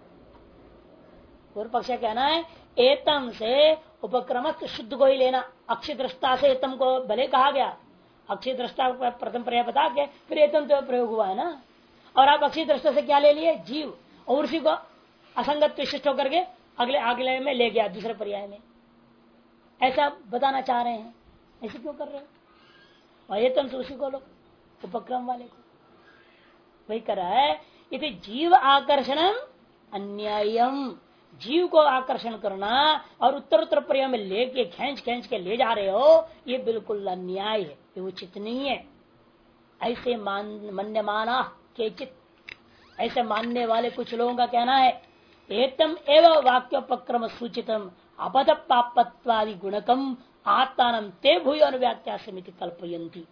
पूर्व पक्ष कहना है एतम से उपक्रमस्थ शुद्ध को ही लेना, अक्षय दृष्टा से एतम को भले कहा गया, अक्षय दृष्टा प्रथम पर्याय बता के फिर एतम तो प्रयोग हुआ है ना, और आप अक्षय दृष्टा से क्या ले लिए जीव, और उसी को असंगत विशिष्ट होकर के अगले अगले में ले गया दूसरे पर्याय में, ऐसा बताना चाह रहे हैं। ऐसे क्यों कर रहे हो? और एतम से उसी को लो, उपक्रम वाले को वही कर रहा है। यदि जीव आकर्षणम अन्यायम, जीव को आकर्षण करना और उत्तर उत्तर पर्याय में लेके खींच खींच के ले जा रहे हो, ये बिल्कुल अन्याय है, ये उचित नहीं है। ऐसे मन्यमाना केचित, ऐसे मानने वाले कुछ लोगों का कहना है एतम एवं वाक्योपक्रम सूचितम अपद पापत्वादि गुणकम आत्मान ते भूय अनुव्याख्या समिति कल्पयंती।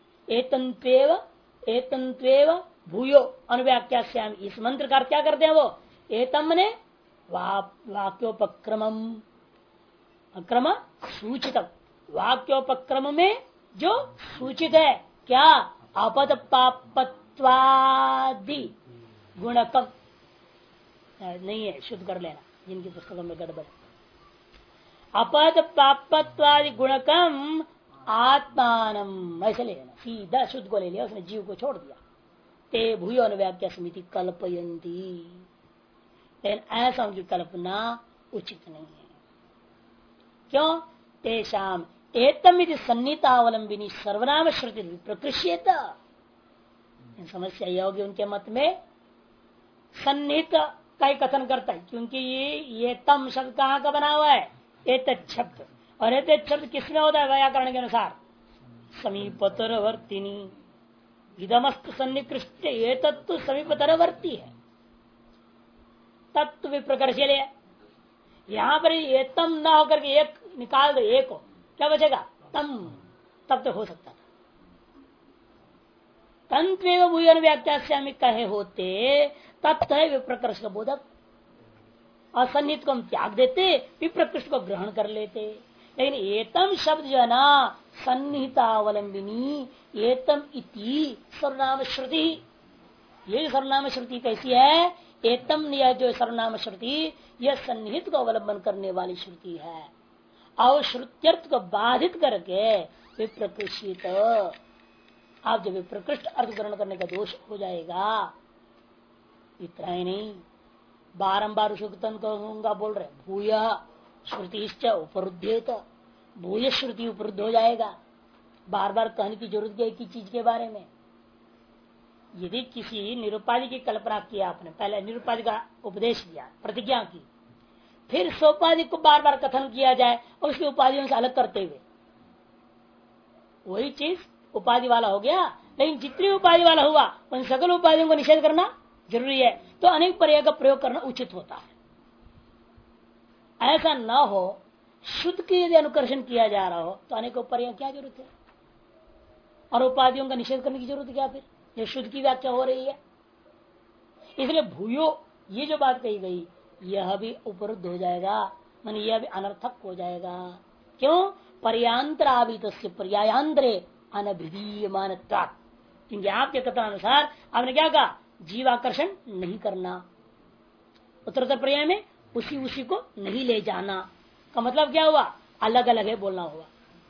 एतंत्वेव भूयो अनुव्याख्या, इस मंत्र का क्या करते हैं वो, एतम ने वाक्योपक्रम अक्रम सूचितम, वाक्योपक्रम में जो सूचित है क्या, अपद पापत्वादि गुणकम नहीं है, शुद्ध कर लेना जिनकी पुस्तकों में गड़बड़। अपद पापत्वादि गुणकम आत्मानम ऐसे ले लेना, सीधा शुद्ध को ले लिया, उसने जीव को छोड़ दिया। ते भूयो अनुव्याख्या समिति कल्पयंती, लेकिन ऐसा उनकी कल्पना उचित नहीं है। क्यों? तेषाम एतम सन्निहितावलंबिनी सर्वनाम श्रुति प्रकृष्येत। समस्या यह होगी उनके मत में सन्निहित का ही कथन करता है, क्योंकि ये तम शब्द कहाँ का बना हुआ है, एतत् शब्द, और एतत् शब्द किसमें होता है व्याकरण के अनुसार, समीपतरवर्तिनी, इदमस्तु सन्निकृष्ट, ये तत्व समीपतरवर्ती है, तत्व विप्रकर्ष लिया। यहाँ पर ये तम न होकर के एक निकाल दो, एक हो, क्या बचेगा, तम, तब तो हो सकता था। तंत्व भूयन व्याख्या कहे होते, तत्व है विप्रकृष्ट का बोधक, असन्निहित को हम त्याग देते, विप्रकृष्ट को ग्रहण कर लेते। लेकिन एतम शब्द जो है ना सन्निहितावलंबिनी, एतम इति सर्वनाम श्रुति, ये सर्वनाम श्रुति कैसी है, एतम यह जो सर्वनाम श्रुति यह सन्निहित को अवलंबन करने वाली श्रुति है, और श्रुत्यर्थ को बाधित करके विप्रकृष्ट, आप जब विप्रकृष्ट अर्थ ग्रहण करने का दोष हो जाएगा। इतना ही नहीं, बारम्बार सुक्तन कहूंगा बोल रहे, भूय श्रुति उपरुद्धेत, भूय श्रुति उपरुद्ध हो जाएगा। बार बार कहने की जरूरत है एक चीज के बारे में। यदि किसी निरुपाधि की कल्पना किया आपने, पहले निरुपाधि का उपदेश दिया, प्रतिज्ञा की, फिर सोपाधि को बार बार कथन किया जाए और उसकी उपाधियों से अलग करते हुए, वही चीज उपाधि वाला हो गया। लेकिन जितनी उपाधि वाला हुआ उन सकल उपाधियों को निषेध करना जरूरी है, तो अनेक पर्याय का प्रयोग करना उचित होता है। ऐसा न हो, शुद्ध की यदि अनुकर्षण किया जा रहा हो तो अनेक पर्याय क्या जरूरत है, और उपाधियों का निषेध करने की जरूरत क्या फिर, ये शुद्ध की व्याख्या हो रही है। इसलिए भूयो ये जो बात कही गई यह भी उपरुद्ध हो जाएगा, मान यह भी अनर्थक हो जाएगा। क्यों? पर्यांतरावित पर्यायांतरे अनभिधीयमान, क्योंकि आपके कथनानुसार आपने क्या कहा, जीवाकर्षण नहीं करना, उत्तरोत्तर पर्याय में उसी को नहीं ले जाना का मतलब क्या हुआ, अलग अलग है बोलना हुआ।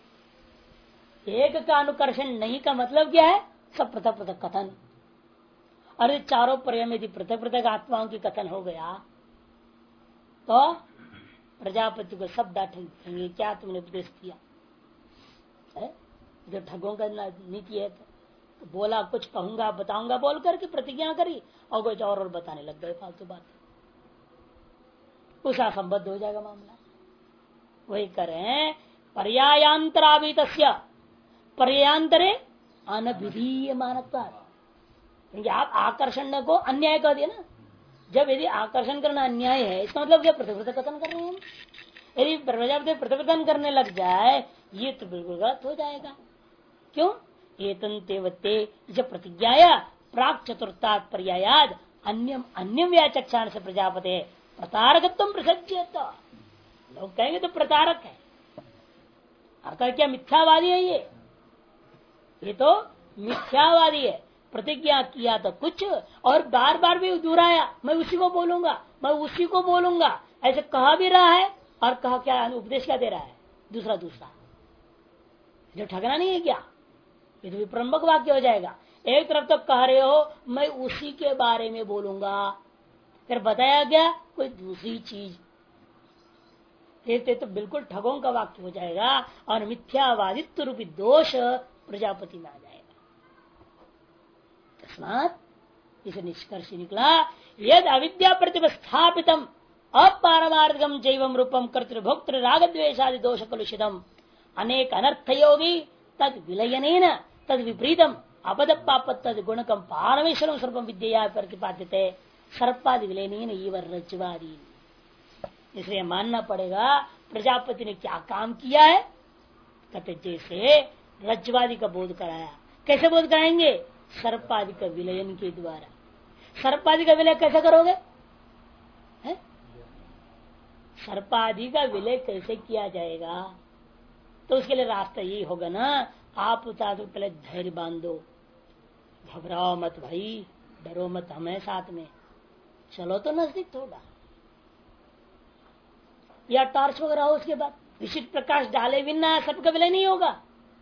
एक का अनुकर्षण नहीं का मतलब क्या है, सब पृथक पृथक कथन। अरे चारों पर्याय में यदि पृथक पृथक आत्माओं की कथन हो गया तो प्रजापति को सब डांटेंगे, क्या तुमने उपदेश किया है? जो ठगों का नीति है, तो बोला कुछ कहूंगा बताऊंगा बोल करके प्रतिज्ञा करी और कुछ और बताने लग गए फालतू बात, उस असंबद्ध हो जाएगा मामला। वही करें पर्यायांतरावित पर्यांतरे अनभिधीय मानता, क्योंकि आप आकर्षण को अन्याय कर दिया ना। जब यदि आकर्षण करना अन्याय है, इसका मतलब क्या, प्रतिपद कथन कर रहे हैं। यदि प्रजापति प्रतिपदन करने लग जाए ये तो बिल्कुल गलत हो जाएगा। क्यों? एतंतेवते जब प्रतिज्ञाया प्राक चतुर्थात् पर्यायाद अन्यम अन्यम व्याचक्षाण से प्रजापते प्रतारकत्व प्रसज्यत, लोग कहेंगे तो प्रतारक है, अर्थात क्या मिथ्यावादी है, ये तो मिथ्यावादी है। प्रतिज्ञा किया तो कुछ और बार बार भी दोहराया, मैं उसी को बोलूंगा, मैं उसी को बोलूंगा, ऐसे कहा भी रहा है। और कहा क्या, उपदेश क्या दे रहा है, दूसरा दूसरा। जो ठगना नहीं है क्या, ये तो विप्रम्भक वाक्य हो जाएगा। एक तरफ तो कह रहे हो मैं उसी के बारे में बोलूंगा, फिर बताया गया कोई दूसरी चीज, फिर तो बिल्कुल ठगों का वाक्य हो जाएगा और मिथ्यावादित्व रूपी दोष प्रजापति में आ जाएगा। तस्मात् इसे निष्कर्ष निकला, यद अविद्या प्रतिपस्थापितम अपारमार्थिकम जैवम रूपम कर्तृभोक्तृ राग द्वेषादि दोष कलुषितम अनेक अनर्थ योगी तद विलयनेन तद विपरीतम अपद पाप तद गुणकम पारमेश्वरम स्वरूपम विद्या प्रतिपाद्यते सर्पादि विलयनेन इव रज्ज्वादि। इसलिए मानना पड़ेगा प्रजापति ने क्या काम किया है, कहते जैसे रज्ज्वादि का बोध कराया। कैसे बोध कराएंगे, सर्पादि का विलयन के द्वारा। सर्पादि का विलय कैसे करोगे, सर्पादि का विलय कैसे किया जाएगा, तो उसके लिए रास्ता यही होगा ना, आप उतार तो पहले धैर्य बांधो, घबराओ मत भाई, डरो मत, हमें साथ में चलो तो नजदीक थोड़ा, या टॉर्च वगैरह हो, उसके बाद विशिष्ट प्रकाश डाले बिना सर्प का विलय नहीं होगा।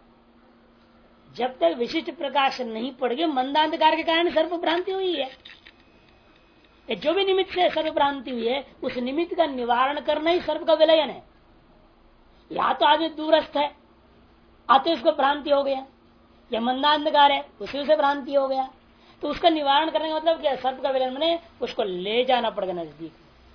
जब तक विशिष्ट प्रकाश नहीं पड़ेगी, मंदांधकार के कारण सर्प भ्रांति हुई है। जो भी निमित्त से सर्प भ्रांति हुई है, उस निमित्त का निवारण करना ही सर्प का विलयन है। या तो आदमी दूरस्थ है, आते उसको भ्रांति हो गया, या मंदांधकार है, उसी से भ्रांति हो गया, तो उसका निवारण करने का मतलब क्या, सर्प का विलयन मैंने उसको ले जाना पड़ेगा नजदीक,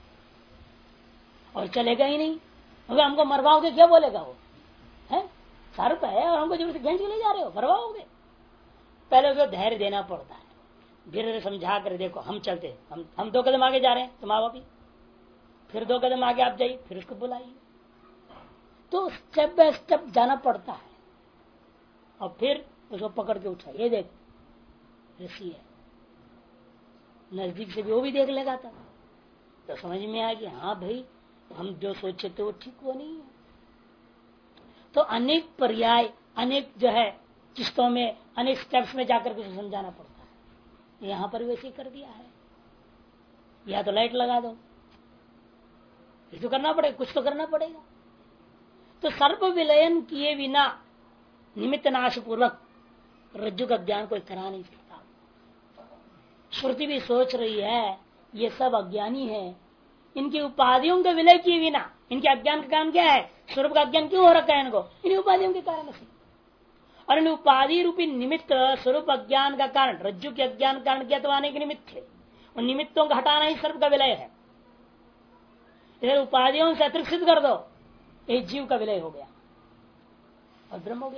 और चलेगा ही नहीं। क्योंकि हमको मरवाओगे क्या बोलेगा वो, है सर्प है और हमको जब खींच के ले जा रहे हो, मरवाओगे। पहले उसको धैर्य देना पड़ता है, धीरे समझा कर, देखो हम चलते, हम 2 कदम आगे जा रहे हैं, तुम आओ अभी, फिर 2 कदम आगे आप जाइए, फिर उसको बुलाइए। तो स्टेप बाय स्टेप जाना पड़ता है, और फिर उसको पकड़ के उठा, ये देख ऋषि है, नजदीक से भी वो भी देख लेगा था, तो समझ में आया कि हाँ भाई हम जो सोचे थे वो ठीक वो नहीं है। तो अनेक पर्याय, अनेक जो है किस्तों में, अनेक स्टेप्स में जाकर के समझाना पड़ता है। यहां पर वैसे ही कर दिया है, या तो लाइट लगा दो, ये तो करना पड़ेगा, कुछ तो करना पड़ेगा। तो सर्प विलयन किए बिना निमित्त नाश पूर्वक रज्जु का ज्ञान कोई करा नहीं सकता। श्रुति भी सोच रही है ये सब अज्ञानी है, इनकी उपाधियों के विलय किए बिना, इनके अज्ञान का कारण क्या है, स्वरूप का अज्ञान क्यों हो रखा है इनको, इन उपाधियों के कारण से। और इन उपाधि रूपी निमित्त स्वरूप अज्ञान का कारण, रज्जु के अज्ञान कारण ज्ञातवाने के निमित्त थे, उन निमित्तों का हटाना ही सर्प का विलय है। इधर उपाधियों से अतिरिक्त सिद्ध कर दो, एक जीव का विलय हो गया और ब्रह्म हो गया,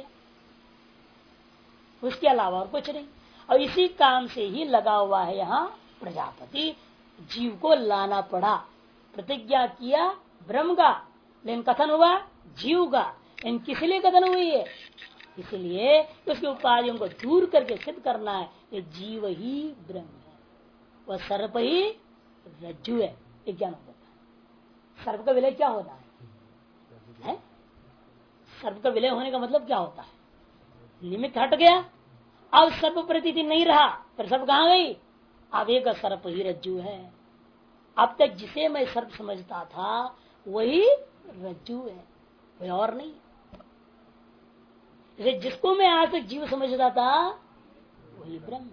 उसके अलावा और कुछ नहीं। और इसी काम से ही लगा हुआ है यहाँ प्रजापति, जीव को लाना पड़ा, प्रतिज्ञा किया ब्रह्म का, लेकिन कथन हुआ जीव का। लेकिन किस लिए कथन हुई है, इसलिए उसकी उपाधियों को दूर करके सिद्ध करना है, ये जीव ही ब्रह्म है, वह सर्प ही रज्जु है, ये ज्ञान होता है। सर्प का विलय क्या होता है? सर्प का विलय होने का मतलब क्या होता है, निमित्त हट गया, अब सर्प प्रतीति नहीं रहा, फिर सर्प कहाँ गई, अब एक सर्प ही रज्जु है। अब तक जिसे मैं सर्प समझता था वही रज्जु है, कोई और नहीं। इसे जिसको मैं आज तक जीव समझता था वही ब्रह्म।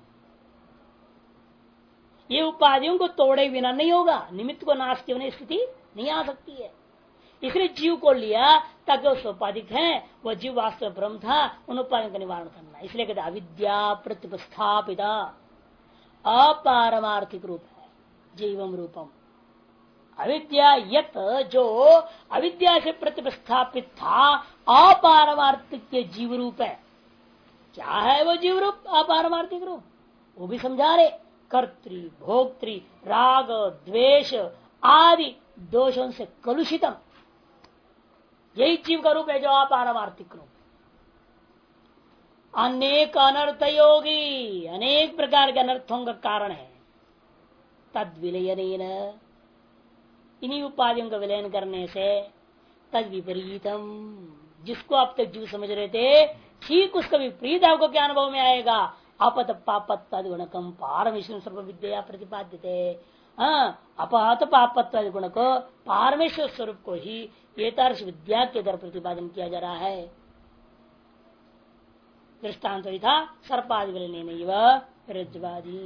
ये उपाधियों को तोड़े बिना नहीं होगा, निमित्त को नाश किए बिना स्थिति नहीं आ सकती है। इसलिए जीव को लिया ताकि वो सोपाधिक है, वह जीव वास्तव ब्रह्म था, उन उपाधियों का निवारण करना। इसलिए कहते अविद्या प्रतिपस्थापिता अपारमार्थिक रूप है जीवम रूपम। अविद्या यत, जो अविद्या से प्रतिपस्थापित था, अपारमार्थिक के जीव रूप है। क्या है वो जीव रूप, अपारमार्थिक रूप, वो भी समझा रहे, कर्तृ भोक्तृ राग द्वेष आदि दोषों से कलुषितम, यही जीव का रूप है जो अपारमार्थिक रूप। अनेक अनर्थ योगी, अनेक प्रकार के अनर्थों का कारण है। तद विलयन, इन्हीं उपाधियों का विलयन करने से, तद विपरीतम, जिसको आप तक जीव समझ रहे थे ठीक उसका विपरीत आपको क्या अनुभव में आएगा, अपत पापत्वादि गुणकम पारमेश्वर सर्व विद्या प्रतिपाद्यते। अपहत पापत्वादि गुण को पारमेश्वर स्वरूप को ही एतादृश विद्या के द्वारा प्रतिपादन किया जा रहा है। दृष्टांत था सर्पादि रज्जवादी।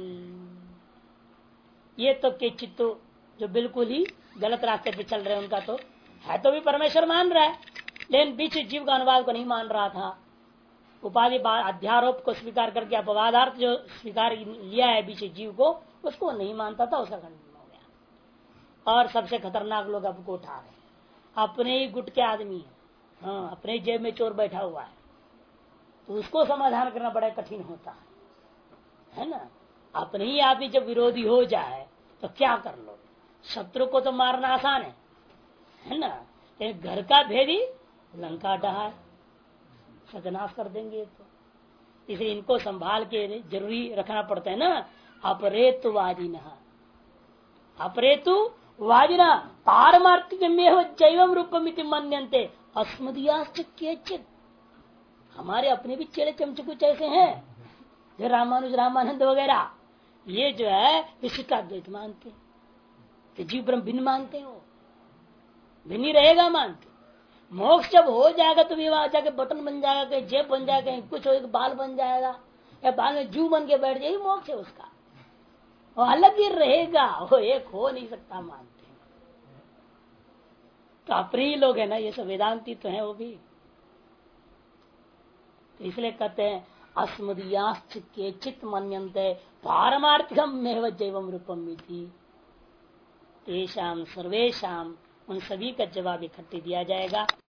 ये तो के चित्तु जो बिल्कुल ही गलत रास्ते पे चल रहे हैं, उनका तो है तो भी परमेश्वर मान रहा है, लेकिन बीच जीव का अनुवाद को नहीं मान रहा था। उपाधि अध्यारोप को स्वीकार करके अपवादार्थ जो स्वीकार लिया है बीच जीव को, उसको नहीं मानता था, उसका खंडन हो गया। और सबसे खतरनाक लोग अब को उठा रहे, अपने ही गुट के आदमी है, हाँ, अपने जेब में चोर बैठा हुआ है, तो उसको समाधान करना बड़ा कठिन होता है ना। अपने ही आदमी जब विरोधी हो जाए तो क्या कर लो, शत्रु को तो मारना आसान है ना, लेकिन घर का भेदी लंका डहा है, सत्यानाश कर देंगे। तो इसलिए इनको संभाल के जरूरी रखना पड़ता है ना। अपरेतुवादिना अपरेतुवादिना पारमार्थिक में जैवम रूपमिति मन्यन्ते अस्मदीयाश्च केचित्। हमारे अपने भी चेले चमचकुच ऐसे हैं, जो रामानंद वगैरह, ये जो है विशिष्टाद्वैत मानते, कि जीव ब्रह्म भिन्न मानते हो, भिन्न ही रहेगा मानते। मोक्ष जब हो जाएगा तो भी वहां जाके बटन बन जाएगा, कहीं जेब बन जाएगा, कहीं कुछ हो, बाल बन जाएगा, या बाल में जू बन के बैठ जाएगी, मोक्ष है उसका, वो अलग ही रहेगा, वो एक हो नहीं सकता मानते। तो अपने ही लोग है ना ये सब, वेदांती तो है वो भी। तो इसलिए कहते हैं अस्मदीयाश्च केचित् मन्यन्ते पारमार्थिकम मेव जैवम रूपम इति। तेषाम सर्वेषाम, उन सभी का जवाब इकट्ठे दिया जाएगा।